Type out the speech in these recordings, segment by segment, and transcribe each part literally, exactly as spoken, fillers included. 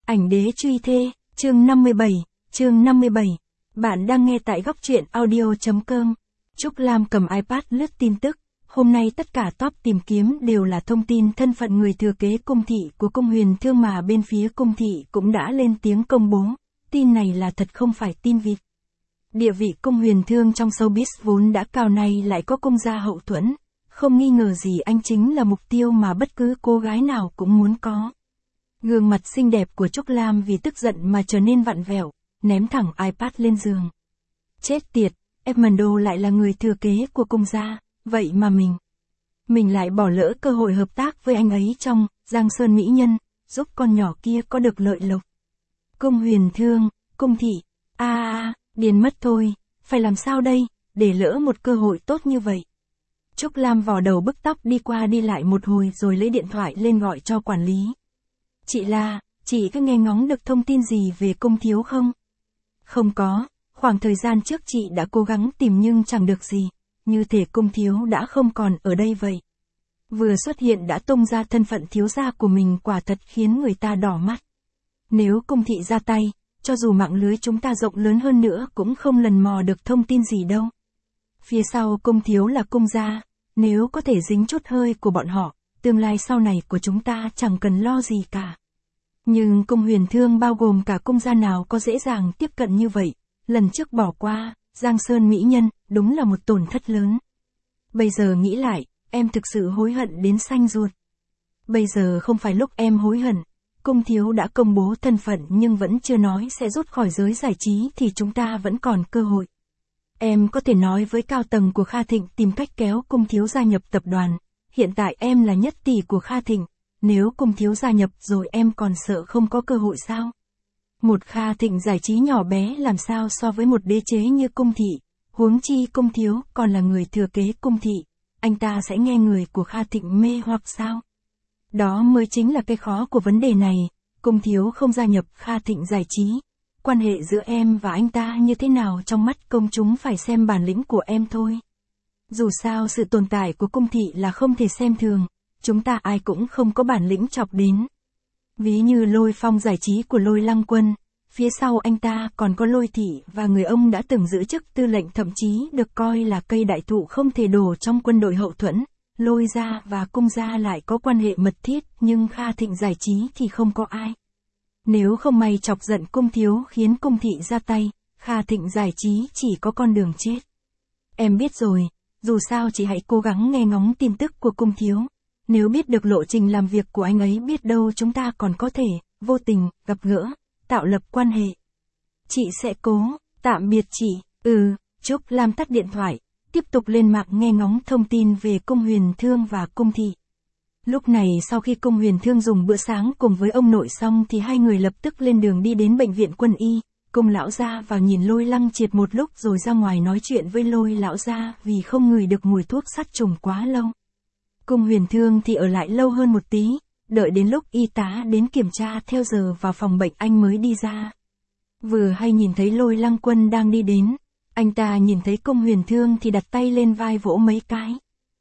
Ảnh đế truy thê, chương năm mươi bảy, chương năm mươi bảy. Bạn đang nghe tại góc truyện audio chấm com. Trúc Lam cầm iPad lướt tin tức. Hôm nay tất cả top tìm kiếm đều là thông tin thân phận người thừa kế cung thị của cung Huyền Thương mà bên phía cung thị cũng đã lên tiếng công bố. Tin này là thật không phải tin vịt. Địa vị cung Huyền Thương trong showbiz vốn đã cao, nay lại có cung gia hậu thuẫn. Không nghi ngờ gì anh chính là mục tiêu mà bất cứ cô gái nào cũng muốn có. Gương mặt xinh đẹp của Trúc Lam vì tức giận mà trở nên vặn vẹo, ném thẳng iPad lên giường. Chết tiệt, Edmundo lại là người thừa kế của cung gia, vậy mà mình. Mình lại bỏ lỡ cơ hội hợp tác với anh ấy trong Giang Sơn Mỹ Nhân, giúp con nhỏ kia có được lợi lộc. Cung Huyền Thương, cung thị, a a a, điên mất thôi, phải làm sao đây, để lỡ một cơ hội tốt như vậy. Trúc Lam vò đầu bức tóc đi qua đi lại một hồi rồi lấy điện thoại lên gọi cho quản lý. Chị La, chị có nghe ngóng được thông tin gì về cung thiếu không? Không có, khoảng thời gian trước chị đã cố gắng tìm nhưng chẳng được gì, như thể cung thiếu đã không còn ở đây vậy. Vừa xuất hiện đã tung ra thân phận thiếu gia của mình, quả thật khiến người ta đỏ mắt. Nếu cung thị ra tay, cho dù mạng lưới chúng ta rộng lớn hơn nữa cũng không lần mò được thông tin gì đâu. Phía sau cung thiếu là cung gia, nếu có thể dính chút hơi của bọn họ, tương lai sau này của chúng ta chẳng cần lo gì cả. Nhưng cung Huyền Thương bao gồm cả cung gia nào có dễ dàng tiếp cận như vậy, lần trước bỏ qua, Giang Sơn Mỹ Nhân, đúng là một tổn thất lớn. Bây giờ nghĩ lại, em thực sự hối hận đến xanh ruột. Bây giờ không phải lúc em hối hận, cung thiếu đã công bố thân phận nhưng vẫn chưa nói sẽ rút khỏi giới giải trí thì chúng ta vẫn còn cơ hội. Em có thể nói với cao tầng của Kha Thịnh tìm cách kéo cung thiếu gia nhập tập đoàn. Hiện tại em là nhất tỷ của Kha Thịnh, nếu cung thiếu gia nhập rồi em còn sợ không có cơ hội sao? Một Kha Thịnh giải trí nhỏ bé làm sao so với một đế chế như cung thị, huống chi cung thiếu còn là người thừa kế cung thị, anh ta sẽ nghe người của Kha Thịnh mê hoặc sao? Đó mới chính là cái khó của vấn đề này, cung thiếu không gia nhập Kha Thịnh giải trí. Quan hệ giữa em và anh ta như thế nào trong mắt công chúng phải xem bản lĩnh của em thôi. Dù sao sự tồn tại của cung thị là không thể xem thường, chúng ta ai cũng không có bản lĩnh chọc đến. Ví như Lôi Phong giải trí của Lôi Lăng Quân, phía sau anh ta còn có Lôi Thị và người ông đã từng giữ chức tư lệnh, thậm chí được coi là cây đại thụ không thể đổ trong quân đội hậu thuẫn. Lôi gia và cung gia lại có quan hệ mật thiết, nhưng Kha Thịnh giải trí thì không có ai. Nếu không may chọc giận cung thiếu khiến cung thị ra tay, Kha Thịnh giải trí chỉ có con đường chết. Em biết rồi, dù sao chị hãy cố gắng nghe ngóng tin tức của cung thiếu. Nếu biết được lộ trình làm việc của anh ấy, biết đâu chúng ta còn có thể, vô tình, gặp gỡ, tạo lập quan hệ. Chị sẽ cố, tạm biệt chị, ừ, Trúc Lam tắt điện thoại, tiếp tục lên mạng nghe ngóng thông tin về cung Huyền Thương và cung thị. Lúc này sau khi cung Huyền Thương dùng bữa sáng cùng với ông nội xong thì hai người lập tức lên đường đi đến bệnh viện quân y. Cung lão gia vào nhìn Lôi Lăng Triệt một lúc rồi ra ngoài nói chuyện với Lôi lão gia vì không ngửi được mùi thuốc sát trùng quá lâu. Cung Huyền Thương thì ở lại lâu hơn một tí, đợi đến lúc y tá đến kiểm tra theo giờ vào phòng bệnh anh mới đi ra. Vừa hay nhìn thấy Lôi Lăng Quân đang đi đến, anh ta nhìn thấy cung Huyền Thương thì đặt tay lên vai vỗ mấy cái.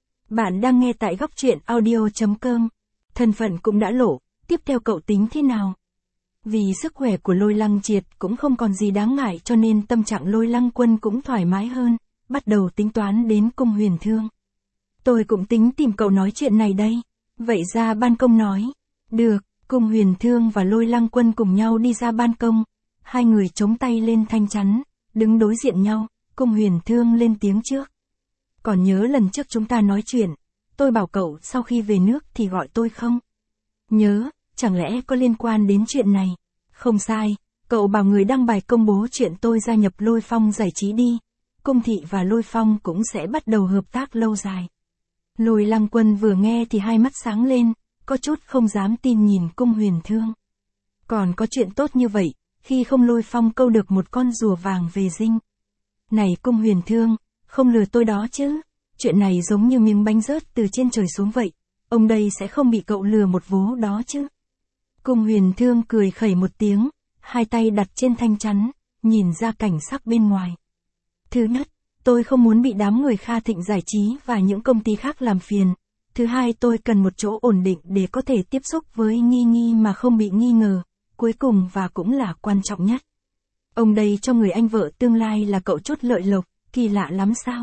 Bạn đang nghe tại góc truyện audio chấm com. Thân phận cũng đã lộ, tiếp theo cậu tính thế nào? Vì sức khỏe của Lôi Lăng Triệt cũng không còn gì đáng ngại cho nên tâm trạng Lôi Lăng Quân cũng thoải mái hơn, bắt đầu tính toán đến cung Huyền Thương. Tôi cũng tính tìm cậu nói chuyện này đây. Vậy ra ban công nói. Được, cung Huyền Thương và Lôi Lăng Quân cùng nhau đi ra ban công. Hai người chống tay lên thanh chắn, đứng đối diện nhau, cung Huyền Thương lên tiếng trước. Còn nhớ lần trước chúng ta nói chuyện, tôi bảo cậu sau khi về nước thì gọi tôi không? Nhớ, chẳng lẽ có liên quan đến chuyện này? Không sai, cậu bảo người đăng bài công bố chuyện tôi gia nhập Lôi Phong giải trí đi. Cung thị và Lôi Phong cũng sẽ bắt đầu hợp tác lâu dài. Lôi Lăng Quân vừa nghe thì hai mắt sáng lên, có chút không dám tin nhìn cung Huyền Thương. Còn có chuyện tốt như vậy, khi không Lôi Phong câu được một con rùa vàng về dinh. Này cung Huyền Thương, không lừa tôi đó chứ, chuyện này giống như miếng bánh rớt từ trên trời xuống vậy, ông đây sẽ không bị cậu lừa một vố đó chứ. Cung Huyền Thương cười khẩy một tiếng, hai tay đặt trên thanh chắn, nhìn ra cảnh sắc bên ngoài. Thứ nhất, tôi không muốn bị đám người Kha Thịnh giải trí và những công ty khác làm phiền. Thứ hai, tôi cần một chỗ ổn định để có thể tiếp xúc với Nghi Nghi mà không bị nghi ngờ. cuối cùng và cũng là quan trọng nhất. Ông đây cho người anh vợ tương lai là cậu chốt lợi lộc, kỳ lạ lắm sao?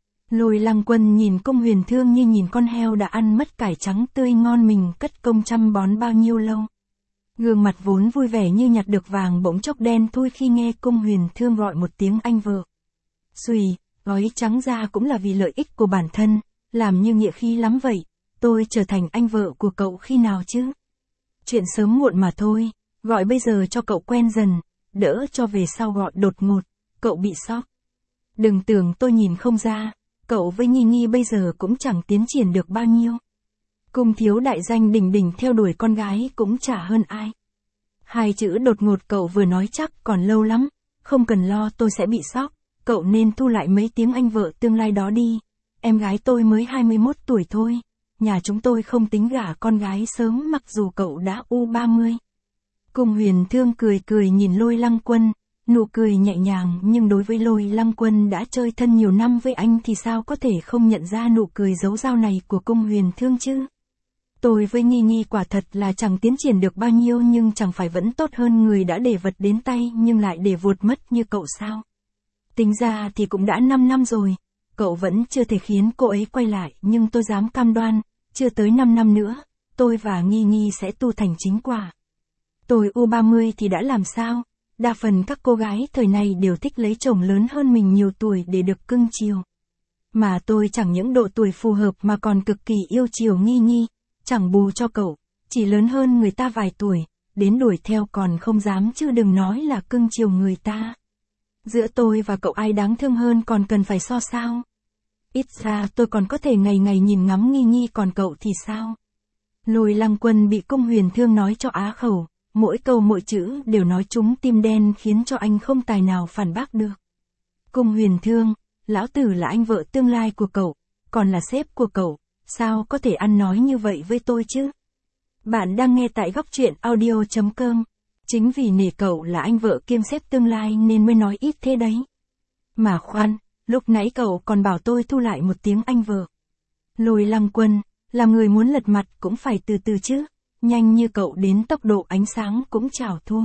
Lôi Lăng Quân nhìn Cung Huyền Thương như nhìn con heo đã ăn mất cải trắng tươi ngon mình cất công chăm bón bao nhiêu lâu. Gương mặt vốn vui vẻ như nhặt được vàng bỗng chốc đen thui khi nghe Cung Huyền Thương gọi một tiếng anh vợ. Xùy, gói trắng ra cũng là vì lợi ích của bản thân, làm như nghĩa khí lắm vậy, tôi trở thành anh vợ của cậu khi nào chứ? Chuyện sớm muộn mà thôi, gọi bây giờ cho cậu quen dần, đỡ cho về sau gọi đột ngột, cậu bị sốc. Đừng tưởng tôi nhìn không ra, cậu với Nghi Nghi bây giờ cũng chẳng tiến triển được bao nhiêu. Cung thiếu đại danh đỉnh đỉnh theo đuổi con gái cũng chả hơn ai. Hai chữ đột ngột cậu vừa nói chắc còn lâu lắm, không cần lo tôi sẽ bị sốc, cậu nên thu lại mấy tiếng anh vợ tương lai đó đi. Em gái tôi mới hai mươi mốt tuổi thôi, nhà chúng tôi không tính gả con gái sớm mặc dù cậu đã u ba mươi. Cung Huyền Thương cười cười nhìn Lôi Lăng Quân, nụ cười nhẹ nhàng nhưng đối với Lôi Lăng Quân đã chơi thân nhiều năm với anh thì sao có thể không nhận ra nụ cười giấu dao này của Cung Huyền Thương chứ. Tôi với Nghi Nghi quả thật là chẳng tiến triển được bao nhiêu nhưng chẳng phải vẫn tốt hơn người đã để vật đến tay nhưng lại để vụt mất như cậu sao. Tính ra thì cũng đã năm năm rồi, cậu vẫn chưa thể khiến cô ấy quay lại nhưng tôi dám cam đoan, chưa tới năm năm nữa, tôi và Nghi Nghi sẽ tu thành chính quả. Tôi u ba mươi thì đã làm sao, đa phần các cô gái thời này đều thích lấy chồng lớn hơn mình nhiều tuổi để được cưng chiều. Mà tôi chẳng những độ tuổi phù hợp mà còn cực kỳ yêu chiều Nghi Nghi, chẳng bù cho cậu, chỉ lớn hơn người ta vài tuổi, đến đuổi theo còn không dám chứ đừng nói là cưng chiều người ta. Giữa tôi và cậu ai đáng thương hơn còn cần phải so sao? Ít ra tôi còn có thể ngày ngày nhìn ngắm Nghi Nghi còn cậu thì sao? Lôi Lăng Quân bị Cung Huyền Thương nói cho á khẩu, mỗi câu mỗi chữ đều nói trúng tim đen khiến cho anh không tài nào phản bác được. Cung Huyền Thương, lão tử là anh vợ tương lai của cậu, còn là sếp của cậu, sao có thể ăn nói như vậy với tôi chứ? Bạn đang nghe tại góc truyện audio chấm com. Chính vì nể cậu là anh vợ kiêm sếp tương lai nên mới nói ít thế đấy. Mà khoan, lúc nãy cậu còn bảo tôi thu lại một tiếng anh vợ. Lôi Lăng Quân, làm người muốn lật mặt cũng phải từ từ chứ, nhanh như cậu đến tốc độ ánh sáng cũng chào thua.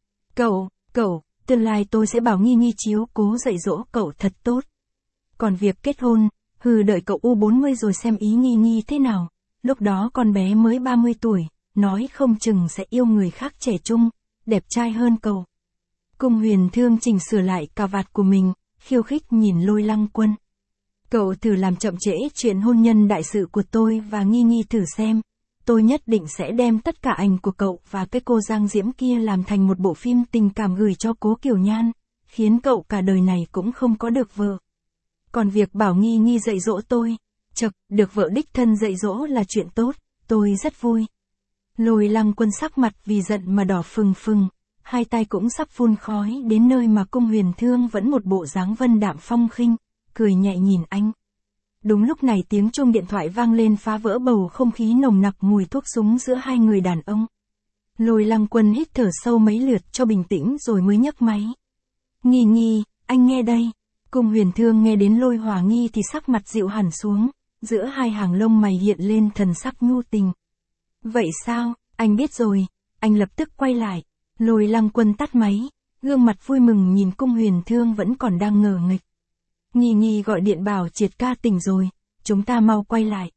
Cậu, cậu, tương lai tôi sẽ bảo Nghi Nghi chiếu cố dạy dỗ cậu thật tốt. Còn việc kết hôn, hừ đợi cậu u bốn mươi rồi xem ý Nghi Nghi thế nào, lúc đó con bé mới ba mươi tuổi, nói không chừng sẽ yêu người khác trẻ trung, đẹp trai hơn cậu. Cung Huyền Thương chỉnh sửa lại cà vạt của mình, khiêu khích nhìn Lôi Lăng Quân. Cậu thử làm chậm trễ chuyện hôn nhân đại sự của tôi và Nghi Nghi thử xem, tôi nhất định sẽ đem tất cả ảnh của cậu và cái cô Giang Diễm kia làm thành một bộ phim tình cảm gửi cho Cố Kiều Nhan, khiến cậu cả đời này cũng không có được vợ. Còn việc bảo Nghi Nghi dạy dỗ tôi, chậc, được vợ đích thân dạy dỗ là chuyện tốt, tôi rất vui. Lôi Lăng Quân sắc mặt vì giận mà đỏ phừng phừng, hai tay cũng sắp phun khói đến nơi mà Cung Huyền Thương vẫn một bộ dáng vân đạm phong khinh, cười nhẹ nhìn anh. Đúng lúc này tiếng chuông điện thoại vang lên phá vỡ bầu không khí nồng nặc mùi thuốc súng giữa hai người đàn ông. Lôi Lăng Quân hít thở sâu mấy lượt cho bình tĩnh rồi mới nhấc máy. Nghi Nghi, anh nghe đây. Cung Huyền Thương nghe đến Lôi Hỏa Nghi thì sắc mặt dịu hẳn xuống, giữa hai hàng lông mày hiện lên thần sắc nhu tình. Vậy sao, anh biết rồi, anh lập tức quay lại. Lôi Lăng Quân tắt máy, gương mặt vui mừng nhìn Cung Huyền Thương vẫn còn đang ngờ nghịch. Nghi Nghi gọi điện bảo Triệt ca tỉnh rồi, chúng ta mau quay lại.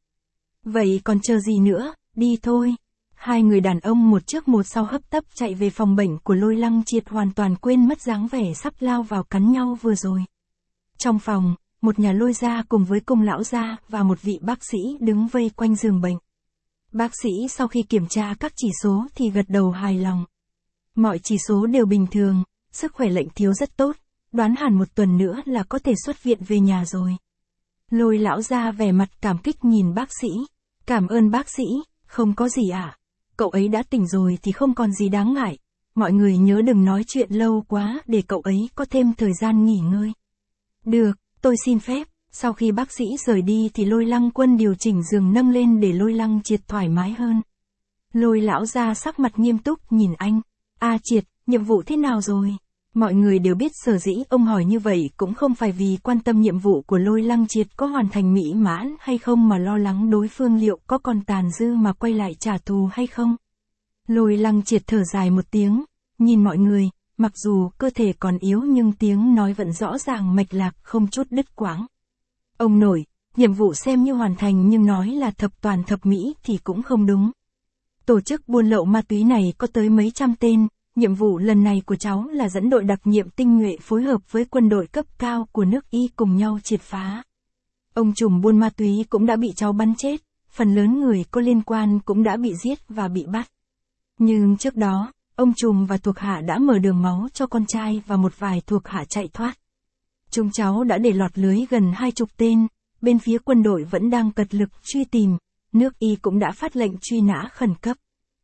Vậy còn chờ gì nữa, đi thôi. Hai người đàn ông một trước một sau hấp tấp chạy về phòng bệnh của Lôi Lăng Triệt hoàn toàn quên mất dáng vẻ sắp lao vào cắn nhau vừa rồi. Trong phòng, một nhà Lôi gia cùng với Cung lão gia và một vị bác sĩ đứng vây quanh giường bệnh. Bác sĩ sau khi kiểm tra các chỉ số thì gật đầu hài lòng. Mọi chỉ số đều bình thường, sức khỏe lệnh thiếu rất tốt, đoán hẳn một tuần nữa là có thể xuất viện về nhà rồi. Lôi lão gia vẻ mặt cảm kích nhìn bác sĩ. Cảm ơn bác sĩ, không có gì ạ. À? Cậu ấy đã tỉnh rồi thì không còn gì đáng ngại. Mọi người nhớ đừng nói chuyện lâu quá để cậu ấy có thêm thời gian nghỉ ngơi. Được, tôi xin phép. Sau khi bác sĩ rời đi thì Lôi Lăng Quân điều chỉnh giường nâng lên để Lôi Lăng Triệt thoải mái hơn. Lôi lão gia sắc mặt nghiêm túc nhìn anh. A Triệt, nhiệm vụ thế nào rồi? Mọi người đều biết sở dĩ ông hỏi như vậy cũng không phải vì quan tâm nhiệm vụ của Lôi Lăng Triệt có hoàn thành mỹ mãn hay không mà lo lắng đối phương liệu có còn tàn dư mà quay lại trả thù hay không. Lôi Lăng Triệt thở dài một tiếng, nhìn mọi người, mặc dù cơ thể còn yếu nhưng tiếng nói vẫn rõ ràng mạch lạc không chút đứt quãng. Ông nội, nhiệm vụ xem như hoàn thành nhưng nói là thập toàn thập mỹ thì cũng không đúng. Tổ chức buôn lậu ma túy này có tới mấy trăm tên, nhiệm vụ lần này của cháu là dẫn đội đặc nhiệm tinh nhuệ phối hợp với quân đội cấp cao của nước Y cùng nhau triệt phá. Ông trùm buôn ma túy cũng đã bị cháu bắn chết, phần lớn người có liên quan cũng đã bị giết và bị bắt. Nhưng trước đó, ông trùm và thuộc hạ đã mở đường máu cho con trai và một vài thuộc hạ chạy thoát. Chúng cháu đã để lọt lưới gần hai chục tên, bên phía quân đội vẫn đang cật lực truy tìm, nước Y cũng đã phát lệnh truy nã khẩn cấp.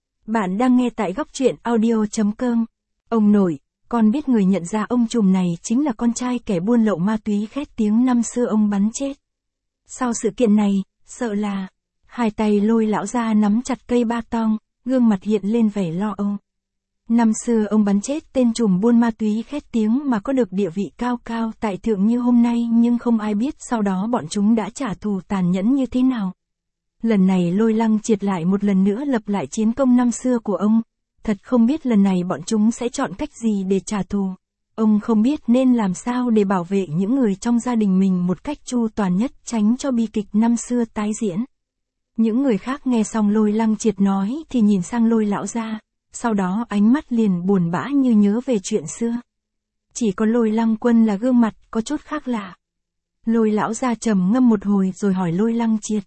Bạn đang nghe tại góc truyện audio chấm com. Ông nội, con biết người nhận ra ông trùm này chính là con trai kẻ buôn lậu ma túy khét tiếng năm xưa ông bắn chết. Sau sự kiện này, sợ là... Hai tay Lôi lão ra nắm chặt cây ba tong, gương mặt hiện lên vẻ lo âu. Năm xưa ông bắn chết tên trùm buôn ma túy khét tiếng mà có được địa vị cao cao tại thượng như hôm nay, nhưng không ai biết sau đó bọn chúng đã trả thù tàn nhẫn như thế nào. Lần này Lôi Lăng Triệt lại một lần nữa lập lại chiến công năm xưa của ông, thật không biết lần này bọn chúng sẽ chọn cách gì để trả thù. Ông không biết nên làm sao để bảo vệ những người trong gia đình mình một cách chu toàn nhất, tránh cho bi kịch năm xưa tái diễn. Những người khác nghe xong Lôi Lăng Triệt nói thì nhìn sang Lôi lão gia, sau đó ánh mắt liền buồn bã như nhớ về chuyện xưa. Chỉ có Lôi Lăng Quân là gương mặt có chút khác lạ. Lôi lão gia trầm ngâm một hồi rồi hỏi Lôi Lăng Triệt.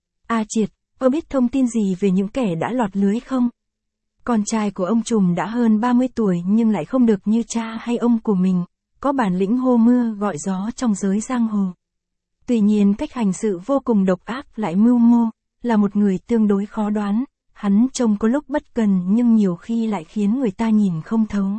A Triệt, có biết thông tin gì về những kẻ đã lọt lưới không? Con trai của ông trùm đã hơn ba mươi tuổi nhưng lại không được như cha hay ông của mình, có bản lĩnh hô mưa gọi gió trong giới giang hồ. Tuy nhiên cách hành sự vô cùng độc ác lại mưu mô, là một người tương đối khó đoán, hắn trông có lúc bất cần nhưng nhiều khi lại khiến người ta nhìn không thấu.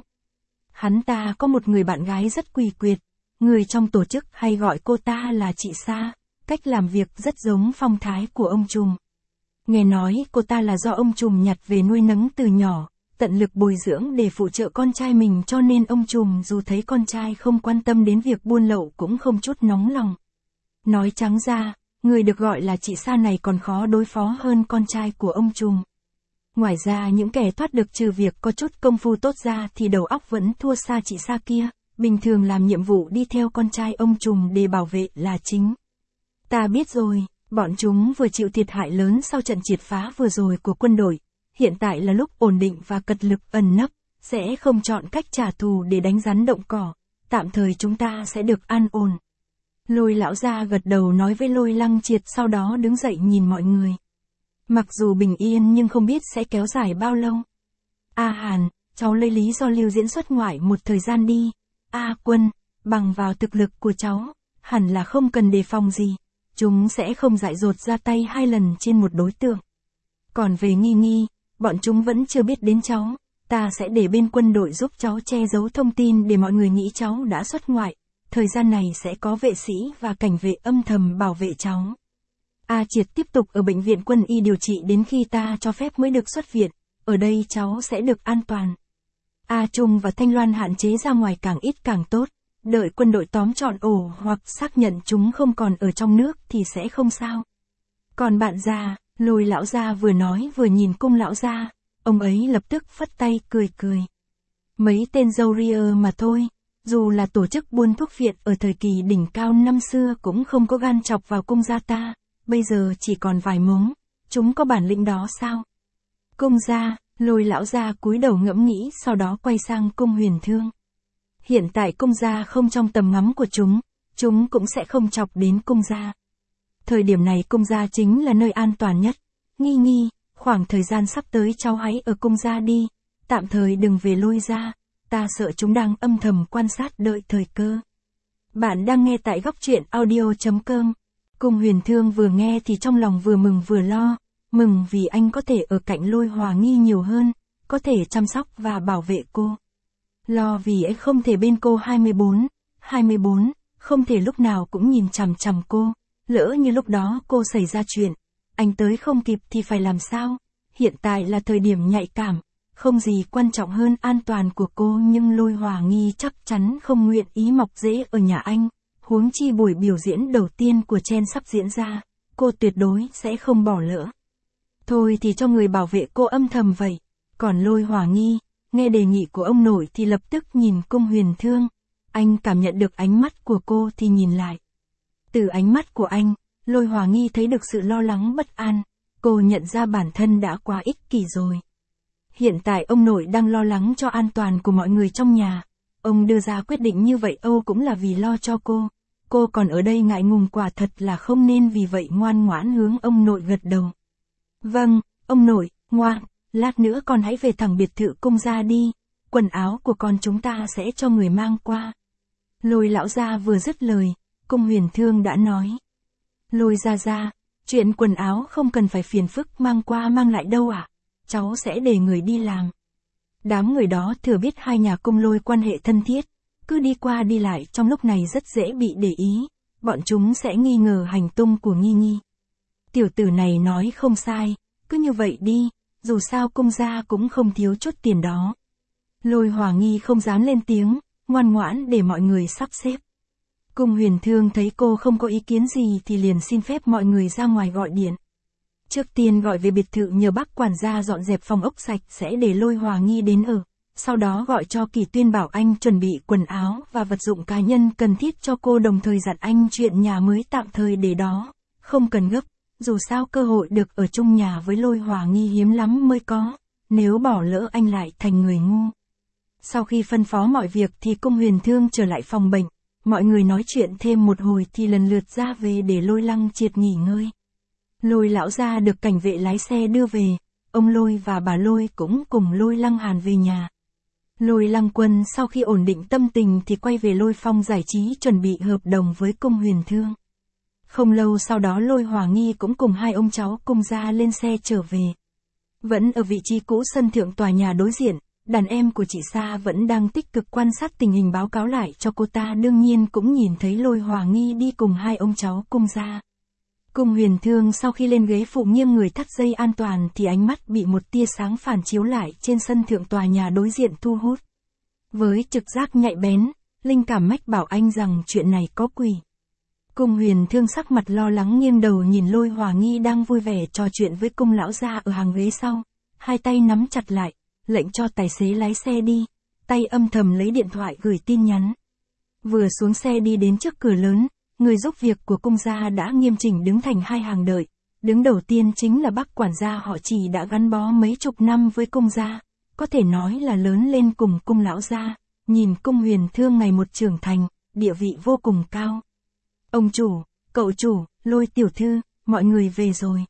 Hắn ta có một người bạn gái rất quỳ quyệt, người trong tổ chức hay gọi cô ta là chị Sa, cách làm việc rất giống phong thái của ông trùm. Nghe nói cô ta là do ông trùm nhặt về nuôi nấng từ nhỏ, tận lực bồi dưỡng để phụ trợ con trai mình, cho nên ông trùm dù thấy con trai không quan tâm đến việc buôn lậu cũng không chút nóng lòng. Nói trắng ra, người được gọi là chị Sa này còn khó đối phó hơn con trai của ông trùm. Ngoài ra những kẻ thoát được trừ việc có chút công phu tốt ra thì đầu óc vẫn thua xa chị Sa kia, bình thường làm nhiệm vụ đi theo con trai ông trùm để bảo vệ là chính. Ta biết rồi, bọn chúng vừa chịu thiệt hại lớn sau trận triệt phá vừa rồi của quân đội, hiện tại là lúc ổn định và cật lực ẩn nấp, sẽ không chọn cách trả thù để đánh rắn động cỏ, tạm thời chúng ta sẽ được an ổn. Lôi lão gia gật đầu nói với Lôi Lăng Triệt, sau đó đứng dậy nhìn mọi người. Mặc dù bình yên nhưng không biết sẽ kéo dài bao lâu. A Hàn, cháu lấy lý do lưu diễn xuất ngoại một thời gian đi. A Quân, bằng vào thực lực của cháu, hẳn là không cần đề phòng gì. Chúng sẽ không dại dột ra tay hai lần trên một đối tượng. Còn về Nghi Nghi, bọn chúng vẫn chưa biết đến cháu. Ta sẽ để bên quân đội giúp cháu che giấu thông tin để mọi người nghĩ cháu đã xuất ngoại. Thời gian này sẽ có vệ sĩ và cảnh vệ âm thầm bảo vệ cháu. A Triệt tiếp tục ở bệnh viện quân y điều trị đến khi ta cho phép mới được xuất viện. Ở đây cháu sẽ được an toàn. A Trung và Thanh Loan hạn chế ra ngoài càng ít càng tốt. Đợi quân đội tóm trọn ổ hoặc xác nhận chúng không còn ở trong nước thì sẽ không sao. Còn bạn già, Lôi lão gia vừa nói vừa nhìn Cung lão gia, ông ấy lập tức phất tay cười cười. Mấy tên dâu ria mà thôi, dù là tổ chức buôn thuốc viện ở thời kỳ đỉnh cao năm xưa cũng không có gan chọc vào cung gia ta, bây giờ chỉ còn vài mống, chúng có bản lĩnh đó sao? Cung gia, Lôi lão gia cúi đầu ngẫm nghĩ sau đó quay sang Cung Huyền Thương. Hiện tại cung gia không trong tầm ngắm của chúng, chúng cũng sẽ không chọc đến cung gia. Thời điểm này cung gia chính là nơi an toàn nhất. Nghi Nghi, khoảng thời gian sắp tới cháu hãy ở cung gia đi, tạm thời đừng về Lôi gia, ta sợ chúng đang âm thầm quan sát đợi thời cơ. Bạn đang nghe tại góc truyện audio chấm com. Cung Huyền Thương vừa nghe thì trong lòng vừa mừng vừa lo, mừng vì anh có thể ở cạnh Lôi Hòa Nghi nhiều hơn, có thể chăm sóc và bảo vệ cô. Lo vì ấy không thể bên cô hai mươi bốn, hai mươi bốn, không thể lúc nào cũng nhìn chằm chằm cô, lỡ như lúc đó cô xảy ra chuyện, anh tới không kịp thì phải làm sao? Hiện tại là thời điểm nhạy cảm, không gì quan trọng hơn an toàn của cô, nhưng Lôi Hòa Nghi chắc chắn không nguyện ý mọc rễ ở nhà anh, huống chi buổi biểu diễn đầu tiên của Chen sắp diễn ra, cô tuyệt đối sẽ không bỏ lỡ. Thôi thì cho người bảo vệ cô âm thầm vậy. Còn Lôi Hòa Nghi, nghe đề nghị của ông nội thì lập tức nhìn Cung Huyền Thương. Anh cảm nhận được ánh mắt của cô thì nhìn lại. Từ ánh mắt của anh, Lôi Hòa Nghi thấy được sự lo lắng bất an. Cô nhận ra bản thân đã quá ích kỷ rồi. Hiện tại ông nội đang lo lắng cho an toàn của mọi người trong nhà. Ông đưa ra quyết định như vậy Âu cũng là vì lo cho cô. Cô còn ở đây ngại ngùng quả thật là không nên, vì vậy ngoan ngoãn hướng ông nội gật đầu. Vâng, ông nội, ngoan, lát nữa con hãy về thẳng biệt thự Cung gia đi. Quần áo của con chúng ta sẽ cho người mang qua. Lôi lão gia vừa dứt lời, Cung Huyền Thương đã nói. Lôi gia gia, chuyện quần áo không cần phải phiền phức mang qua mang lại đâu ạ. À? Cháu sẽ để người đi làm. Đám người đó thừa biết hai nhà Cung Lôi quan hệ thân thiết, cứ đi qua đi lại trong lúc này rất dễ bị để ý, bọn chúng sẽ nghi ngờ hành tung của Nghi Nghi. Tiểu tử này nói không sai, cứ như vậy đi, dù sao Cung gia cũng không thiếu chút tiền đó. Lôi Hòa Nghi không dám lên tiếng, ngoan ngoãn để mọi người sắp xếp. Cung Huyền Thương thấy cô không có ý kiến gì thì liền xin phép mọi người ra ngoài gọi điện. Trước tiên gọi về biệt thự nhờ bác quản gia dọn dẹp phòng ốc sạch sẽ để Lôi Hòa Nghi đến ở. Sau đó gọi cho Kỳ Tuyên bảo anh chuẩn bị quần áo và vật dụng cá nhân cần thiết cho cô, đồng thời dặn anh chuyện nhà mới tạm thời để đó, không cần gấp, dù sao cơ hội được ở chung nhà với Lôi Hòa Nghi hiếm lắm mới có, nếu bỏ lỡ anh lại thành người ngu. Sau khi phân phó mọi việc thì Cung Huyền Thương trở lại phòng bệnh, mọi người nói chuyện thêm một hồi thì lần lượt ra về để Lôi Lăng Triệt nghỉ ngơi. Lôi lão gia được cảnh vệ lái xe đưa về, ông Lôi và bà Lôi cũng cùng Lôi Lăng Hàn về nhà. Lôi Lăng Quân sau khi ổn định tâm tình thì quay về Lôi Phong giải trí chuẩn bị hợp đồng với Cung Huyền Thương. Không lâu sau đó Lôi Hòa Nghi cũng cùng hai ông cháu Cung gia lên xe trở về. Vẫn ở vị trí cũ sân thượng tòa nhà đối diện, đàn em của chị Sa vẫn đang tích cực quan sát tình hình báo cáo lại cho cô ta, đương nhiên cũng nhìn thấy Lôi Hòa Nghi đi cùng hai ông cháu Cung gia. Cung Huyền Thương sau khi lên ghế phụ nghiêng người thắt dây an toàn thì ánh mắt bị một tia sáng phản chiếu lại trên sân thượng tòa nhà đối diện thu hút. Với trực giác nhạy bén, linh cảm mách bảo anh rằng chuyện này có quỷ. Cung Huyền Thương sắc mặt lo lắng nghiêng đầu nhìn Lôi Hòa Nghi đang vui vẻ trò chuyện với Cung lão gia ở hàng ghế sau, hai tay nắm chặt lại, lệnh cho tài xế lái xe đi, tay âm thầm lấy điện thoại gửi tin nhắn. Vừa xuống xe đi đến trước cửa lớn, người giúp việc của Cung gia đã nghiêm chỉnh đứng thành hai hàng đợi. Đứng đầu tiên chính là bác quản gia họ Chỉ đã gắn bó mấy chục năm với Cung gia, có thể nói là lớn lên cùng Cung lão gia, nhìn Cung Huyền Thương ngày một trưởng thành, địa vị vô cùng cao. Ông chủ, cậu chủ, Lôi tiểu thư, mọi người về rồi.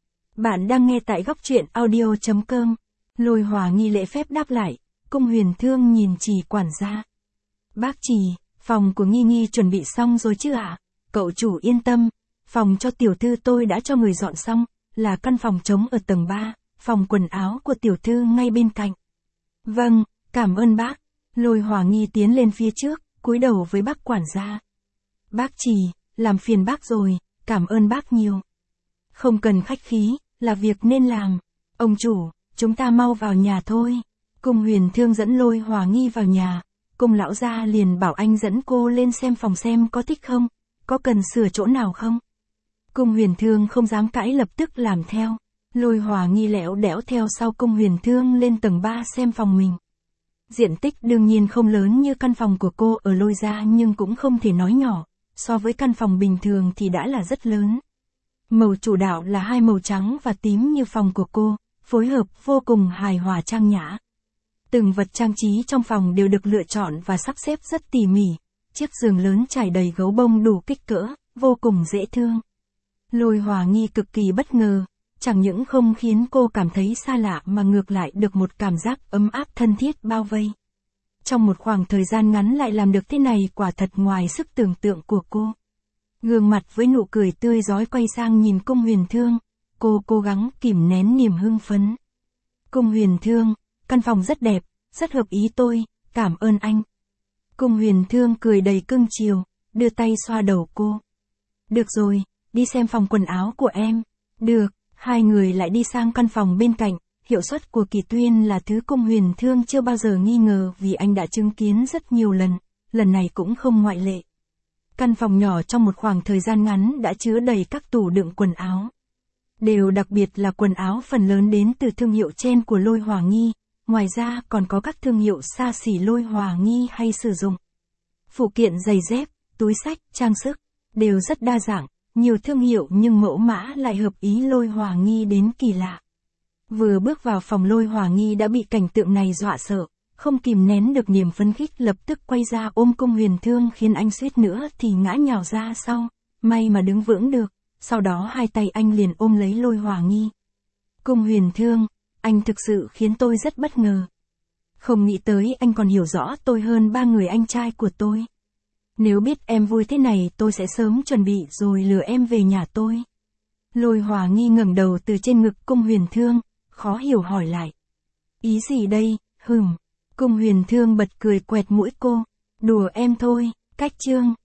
Bạn đang nghe tại góc truyện audio chấm com. Lôi Hòa Nghi lễ phép đáp lại, Cung Huyền Thương nhìn Chỉ quản gia. Bác Chỉ, phòng của Nghi Nghi chuẩn bị xong rồi chứ ạ? À? Cậu chủ yên tâm, phòng cho tiểu thư tôi đã cho người dọn xong, là căn phòng trống ở tầng ba, phòng quần áo của tiểu thư ngay bên cạnh. Vâng, cảm ơn bác. Lôi Hòa Nghi tiến lên phía trước, cúi đầu với bác quản gia. Bác Chỉ, làm phiền bác rồi, cảm ơn bác nhiều. Không cần khách khí, là việc nên làm. Ông chủ, chúng ta mau vào nhà thôi. Cung Huyền Thương dẫn Lôi Hòa Nghi vào nhà, Cung lão gia liền bảo anh dẫn cô lên xem phòng xem có thích không, có cần sửa chỗ nào không. Cung Huyền Thương không dám cãi lập tức làm theo. Lôi Hòa Nghi lẽo đẽo theo sau Cung Huyền Thương lên tầng ba xem phòng mình. Diện tích đương nhiên không lớn như căn phòng của cô ở Lôi gia nhưng cũng không thể nói nhỏ, so với căn phòng bình thường thì đã là rất lớn. Màu chủ đạo là hai màu trắng và tím như phòng của cô, phối hợp vô cùng hài hòa trang nhã. Từng vật trang trí trong phòng đều được lựa chọn và sắp xếp rất tỉ mỉ, chiếc giường lớn trải đầy gấu bông đủ kích cỡ, vô cùng dễ thương. Lôi Hòa Nghi cực kỳ bất ngờ, chẳng những không khiến cô cảm thấy xa lạ mà ngược lại được một cảm giác ấm áp thân thiết bao vây. Trong một khoảng thời gian ngắn lại làm được thế này quả thật ngoài sức tưởng tượng của cô. Gương mặt với nụ cười tươi rói quay sang nhìn Cung Huyền Thương, cô cố gắng kìm nén niềm hưng phấn. Cung Huyền Thương, căn phòng rất đẹp, rất hợp ý tôi, cảm ơn anh. Cung Huyền Thương cười đầy cưng chiều, đưa tay xoa đầu cô. Được rồi, đi xem phòng quần áo của em. Được, hai người lại đi sang căn phòng bên cạnh, hiệu suất của Kỳ Tuyên là thứ Cung Huyền Thương chưa bao giờ nghi ngờ vì anh đã chứng kiến rất nhiều lần, lần này cũng không ngoại lệ. Căn phòng nhỏ trong một khoảng thời gian ngắn đã chứa đầy các tủ đựng quần áo. Đều đặc biệt là quần áo phần lớn đến từ thương hiệu trên của Lôi Hòa Nghi, ngoài ra còn có các thương hiệu xa xỉ Lôi Hòa Nghi hay sử dụng. Phụ kiện giày dép, túi xách, trang sức, đều rất đa dạng, nhiều thương hiệu nhưng mẫu mã lại hợp ý Lôi Hòa Nghi đến kỳ lạ. Vừa bước vào phòng Lôi Hòa Nghi đã bị cảnh tượng này dọa sợ, không kìm nén được niềm phấn khích lập tức quay ra ôm Cung Huyền Thương khiến anh suýt nữa thì ngã nhào ra sau, may mà đứng vững được, sau đó hai tay anh liền ôm lấy Lôi Hòa Nghi. Cung Huyền Thương, anh thực sự khiến tôi rất bất ngờ. Không nghĩ tới anh còn hiểu rõ tôi hơn ba người anh trai của tôi. Nếu biết em vui thế này tôi sẽ sớm chuẩn bị rồi lừa em về nhà tôi. Lôi Hòa Nghi ngẩng đầu từ trên ngực Cung Huyền Thương, khó hiểu hỏi lại. Ý gì đây, hừm. Cung Huyền Thương bật cười quẹt mũi cô. Đùa em thôi, cách chương.